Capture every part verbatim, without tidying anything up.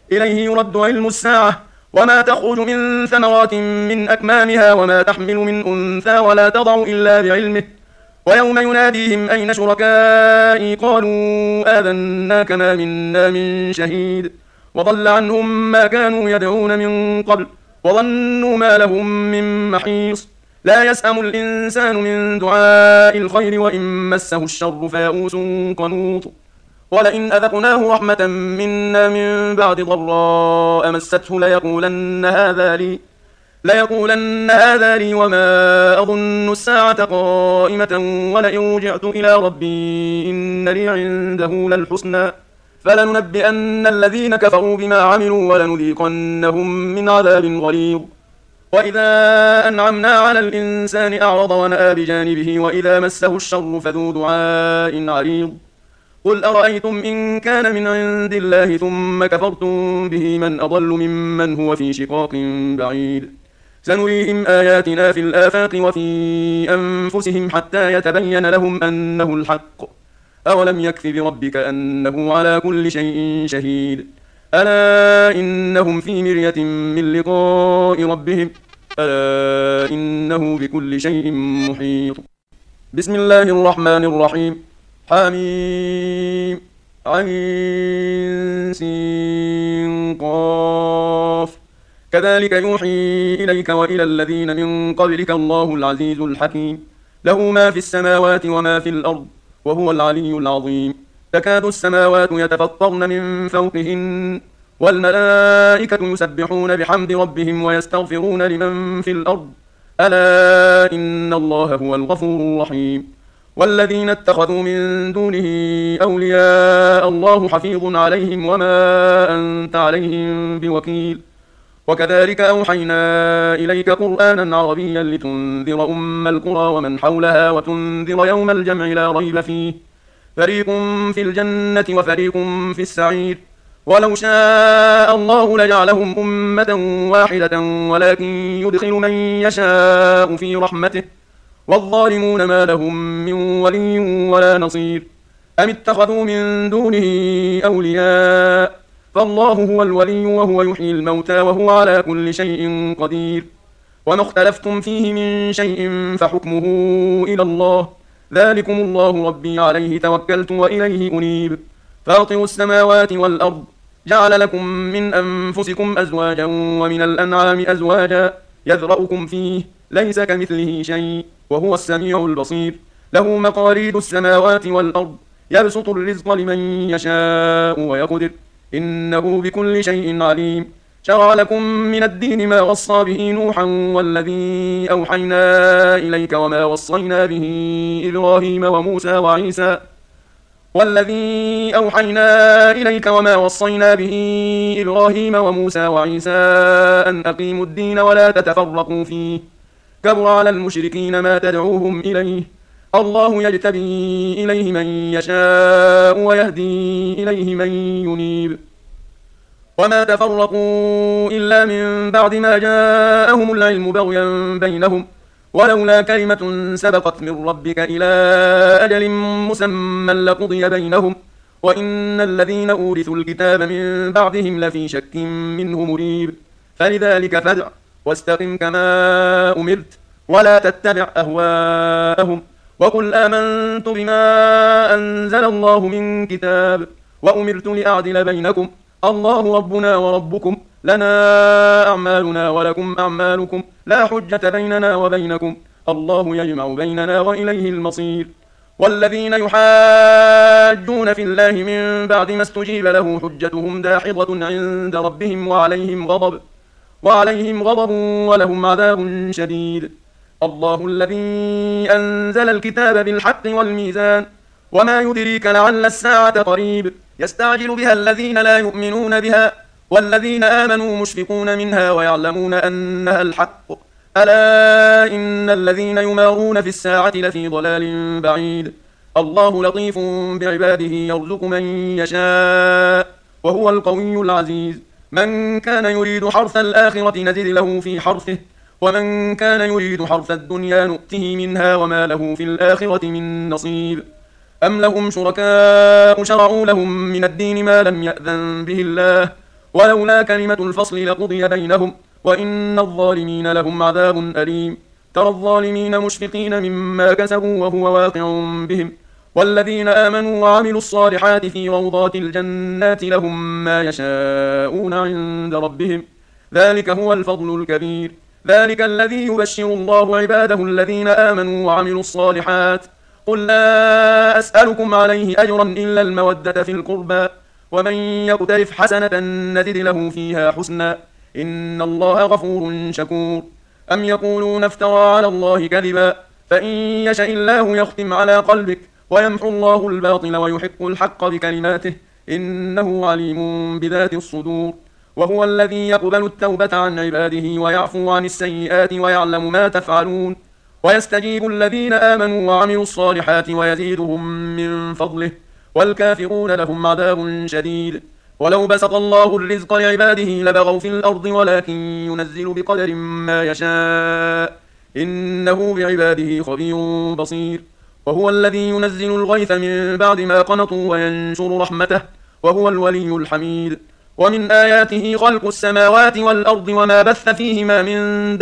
إليه يرد علم الساعة وما تخرج من ثمرات من أكمامها وما تحمل من أنثى ولا تضع إلا بعلمه ويوم يناديهم أين شركائي قالوا آذناك ما منا من شهيد وضل عنهم ما كانوا يدعون من قبل وظنوا ما لهم من محيص لا يسأم الإنسان من دعاء الخير وإن مسه الشر فيئوس قنوط ولئن أذقناه رحمة منا من بعد ضراء مسته ليقولن هذا لي ليقولن هذا لي وما أظن الساعة قائمة ولئن رجعت إلى ربي إن لي عنده للحسنى فلننبئن الذين كفروا بما عملوا ولنذيقنهم من عذاب غليظ وإذا أنعمنا على الإنسان أعرض ونأى بجانبه وإذا مسه الشر فذو دعاء عريض قل أرأيتم إن كان من عند الله ثم كفرتم به من أضل ممن هو في شقاق بعيد سنريهم آياتنا في الآفاق وفي أنفسهم حتى يتبين لهم أنه الحق أولم يكف بربك أنه على كل شيء شهيد ألا إنهم في مرية من لقاء ربهم ألا إنه بكل شيء محيط بسم الله الرحمن الرحيم حميم عين سين قاف كذلك يوحي إليك وإلى الذين من قبلك الله العزيز الحكيم له ما في السماوات وما في الأرض وهو العلي العظيم تكاد السماوات يتفطرن من فوقهن والملائكة يسبحون بحمد ربهم ويستغفرون لمن في الأرض ألا إن الله هو الغفور الرحيم والذين اتخذوا من دونه أولياء الله حفيظ عليهم وما أنت عليهم بوكيل وكذلك أوحينا إليك قرآنا عربيا لتنذر أم القرى ومن حولها وتنذر يوم الجمع لا ريب فيه فريق في الجنة وفريق في السعير ولو شاء الله لجعلهم أمة واحدة ولكن يدخل من يشاء في رحمته والظالمون ما لهم من ولي ولا نصير أم اتخذوا من دونه أولياء فالله هو الولي وهو يحيي الموتى وهو على كل شيء قدير وما اختلفتم فيه من شيء فحكمه إلى الله ذلكم الله ربي عليه توكلت وإليه أنيب فاطر السماوات والأرض جعل لكم من أنفسكم أزواجا ومن الأنعام أزواجا يذرأكم فيه ليس كمثله شيء وهو السميع البصير له مقاليد السماوات والأرض يبسط الرزق لمن يشاء ويقدر إنه بكل شيء عليم شرع لكم من الدين ما وصى به نوحا والذي أوحينا إليك وما وصينا به إبراهيم وموسى وعيسى والذي أوحينا إليك وما وصينا به إبراهيم وموسى وعيسى أن أقيموا الدين ولا تتفرقوا فيه كبر على المشركين ما تدعوهم إليه الله يجتبي إليه من يشاء ويهدي إليه من ينيب وما تفرقوا إلا من بعد ما جاءهم العلم بغيا بينهم ولولا كلمة سبقت من ربك إلى أجل مسمى لقضي بينهم وإن الذين أورثوا الكتاب من بعدهم لفي شك منه مريب فلذلك فادع واستقم كما أمرت ولا تتبع أهواءهم وقل آمنت بما أنزل الله من كتاب وأمرت لأعدل بينكم الله ربنا وربكم لنا أعمالنا ولكم أعمالكم لا حجة بيننا وبينكم الله يجمع بيننا وإليه المصير والذين يحاجون في الله من بعد ما استجيب له حجتهم داحضة عند ربهم وعليهم غضب وعليهم غضب ولهم عذاب شديد الله الذي أنزل الكتاب بالحق والميزان وما يدريك لعل الساعة قريب يستعجل بها الذين لا يؤمنون بها والذين آمنوا مشفقون منها ويعلمون أنها الحق ألا إن الذين يمارون في الساعة لفي ضلال بعيد الله لطيف بعباده يرزق من يشاء وهو القوي العزيز من كان يريد حرث الآخرة نزد له في حرثه ومن كان يريد حرث الدنيا نؤته منها وما له في الآخرة من نصيب أم لهم شركاء شرعوا لهم من الدين ما لم يأذن به الله ولولا كلمة الفصل لقضي بينهم وإن الظالمين لهم عذاب أليم. ترى الظالمين مشفقين مما كسبوا وهو واقع بهم، والذين آمنوا وعملوا الصالحات في روضات الجنات لهم ما يشاءون عند ربهم، ذلك هو الفضل الكبير. ذلك الذي يبشر الله عباده الذين آمنوا وعملوا الصالحات. قل لا أسألكم عليه أجرا إلا المودة في القربى، ومن يقترف حسنة نزد له فيها حسنا، إن الله غفور شكور. أم يقولون افترى على الله كذبا، فإن يشأ الله يختم على قلبك ويمحو الله الباطل ويحق الحق بكلماته، إنه عليم بذات الصدور. وهو الذي يقبل التوبة عن عباده ويعفو عن السيئات ويعلم ما تفعلون، ويستجيب الذين آمنوا وعملوا الصالحات ويزيدهم من فضله، والكافرون لهم عذاب شديد. ولو بسط الله الرزق لعباده لبغوا في الأرض ولكن ينزل بقدر ما يشاء، إنه بعباده خبير بصير. وهو الذي ينزل الغيث من بعد ما قنطوا وينشر رحمته، وهو الولي الحميد. ومن آياته خلق السماوات والأرض وما بث فيهما من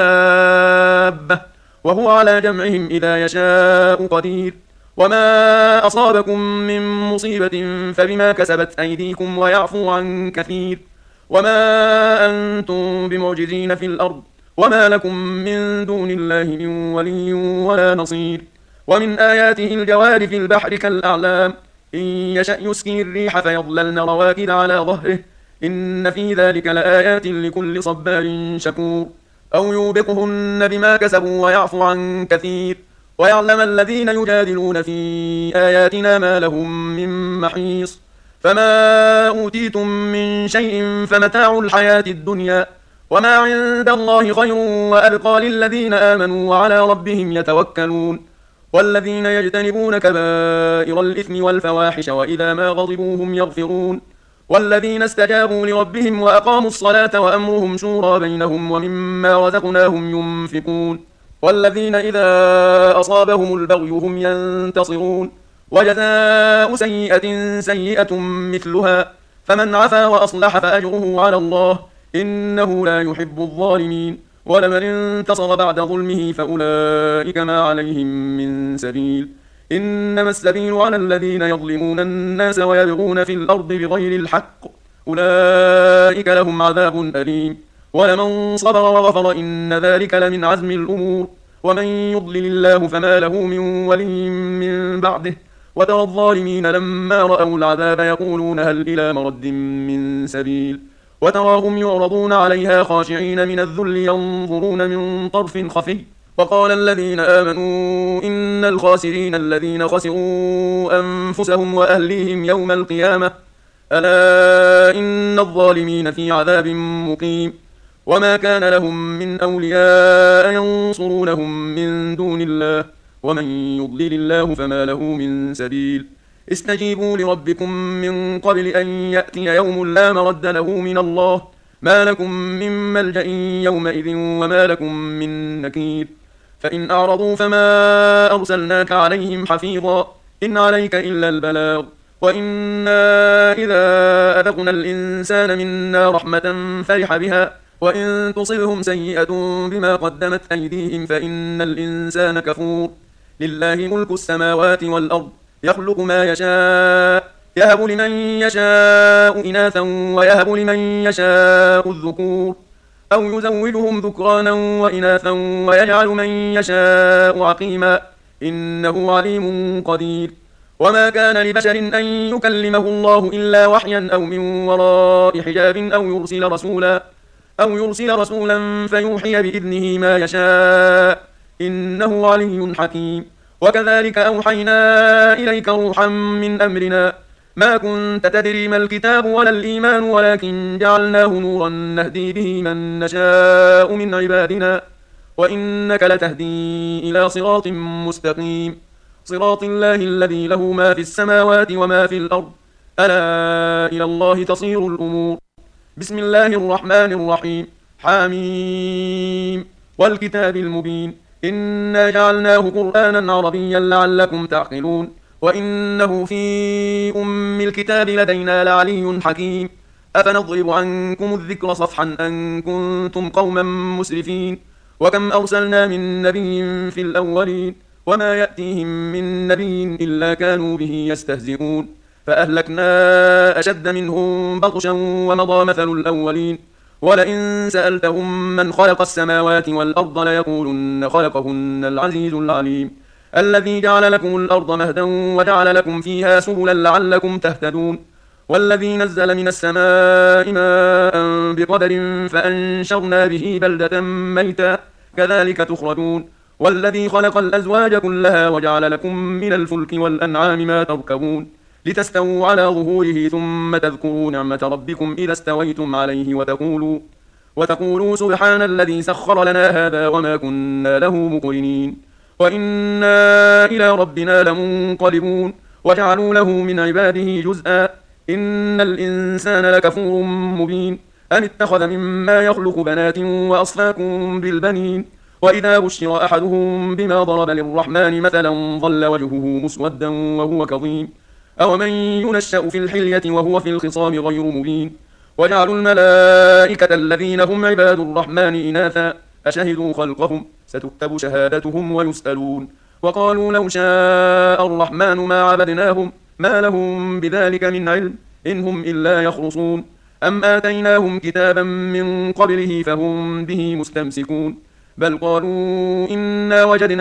دابة، وهو على جمعهم إذا يشاء قدير. وما أصابكم من مصيبة فبما كسبت أيديكم ويعفو عن كثير. وما أنتم بمعجزين في الأرض، وما لكم من دون الله من ولي ولا نصير. ومن آياته الجوار في البحر كالأعلام، إن يشأ يسكن الريح فيظللن رواكد على ظهره، إن في ذلك لآيات لكل صبار شكور. أو يوبقهن بما كسبوا ويعفو عن كثير، ويعلم الذين يجادلون في آياتنا ما لهم من محيص. فما أوتيتم من شيء فمتاع الحياة الدنيا، وما عند الله خير وأبقى للذين آمنوا وعلى ربهم يتوكلون. والذين يجتنبون كبائر الإثم والفواحش وإذا ما غضبوا هم يغفرون. والذين استجابوا لربهم وأقاموا الصلاة وأمرهم شورى بينهم ومما رزقناهم ينفقون. والذين إذا أصابهم البغي هم ينتصرون. وجزاء سيئة سيئة مثلها، فمن عفا وأصلح فأجره على الله، إنه لا يحب الظالمين. ولمن انتصر بعد ظلمه فأولئك ما عليهم من سبيل، إنما السبيل على الذين يظلمون الناس ويبغون في الأرض بغير الحق، أولئك لهم عذاب أليم. ولمن صبر وغفر إن ذلك لمن عزم الأمور. ومن يضلل الله فما له من ولي من بعده. وترى الظالمين لما رأوا العذاب يقولون هل إلى مرد من سبيل، وتراهم يعرضون عليها خاشعين من الذل ينظرون من طرف خفي. وقال الذين آمنوا إن الخاسرين الذين خسروا أنفسهم وأهليهم يوم القيامة، ألا إن الظالمين في عذاب مقيم. وما كان لهم من أولياء ينصرونهم من دون الله، ومن يضلل الله فما له من سبيل. استجيبوا لربكم من قبل أن يأتي يوم لا مرد له من الله، ما لكم من ملجأ يومئذ وما لكم من نكير. فإن أعرضوا فما أرسلناك عليهم حفيظا، إن عليك إلا البلاغ. وإنا إذا أذقنا الإنسان منا رحمة فرح بها، وإن تصبهم سيئة بما قدمت أيديهم فإن الإنسان كفور. لله ملك السماوات والأرض، يخلق ما يشاء، يهب لمن يشاء إناثا ويهب لمن يشاء الذكور، أو يزوجهم ذكرانا وإناثا ويجعل من يشاء عقيما، إنه عليم قدير. وما كان لبشر أن يكلمه الله إلا وحيا أو من وراء حجاب أو يرسل رسولا أو يرسل رسولا فيوحي بإذنه ما يشاء، إنه علي حكيم. وكذلك أوحينا إليك روحا من أمرنا، ما كنت تدري ما الكتاب ولا الإيمان ولكن جعلناه نورا نهدي به من نشاء من عبادنا، وإنك لتهدي إلى صراط مستقيم، صراط الله الذي له ما في السماوات وما في الأرض، ألا إلى الله تصير الأمور. بسم الله الرحمن الرحيم. حاميم والكتاب المبين، إنا جعلناه قرآنا عربيا لعلكم تعقلون، وإنه في أم الكتاب لدينا لعلي حكيم. أفنضرب عنكم الذكر صفحا أن كنتم قوما مسرفين وكم أرسلنا من نبي في الأولين وما يأتيهم من نبي إلا كانوا به يستهزئون فأهلكنا أشد منهم بطشا ومضى مثل الأولين ولئن سألتهم من خلق السماوات والأرض ليقولن خلقهن العزيز العليم الذي جعل لكم الأرض مهدا وجعل لكم فيها سبلا لعلكم تهتدون والذي نزل من السماء ماء بقدر فأنشرنا به بلدة ميتا كذلك تخرجون والذي خلق الأزواج كلها وجعل لكم من الفلك والأنعام ما تركبون لتستووا على ظهوره ثم تذكروا نعمة ربكم إذا استويتم عليه وتقولوا, وتقولوا سبحان الذي سخر لنا هذا وما كنا له مقرنين وإنا إلى ربنا لمنقلبون وجعلوا له من عباده جزءا إن الإنسان لكفور مبين أم اتخذ مما يخلق بنات وأصفاكم بالبنين وإذا بشر أحدهم بما ضرب للرحمن مثلا ظل وجهه مسودا وهو كظيم أومن ينشأ في الحلية وهو في الخصام غير مبين وجعلوا الملائكة الذين هم عباد الرحمن إناثا أشهدوا خلقهم ستكتب شهادتهم ويسألون وقالوا لو شاء الرحمن ما عبدناهم ما لهم بذلك من علم إن هم إلا يخرصون أم آتيناهم كتابا من قبله فهم به مستمسكون بل قالوا إنا وجدنا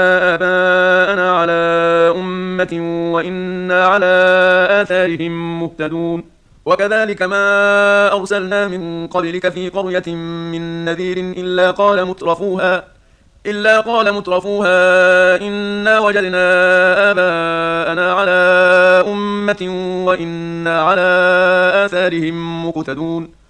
آباءنا على أمة وإنا على آثارهم مهتدون وكذلك ما أرسلنا من قبلك في قرية من نذير إلا قال مترفوها إلا قال مترفوها إنا وجدنا آباءنا على أمة وإنا على آثارهم مقتدون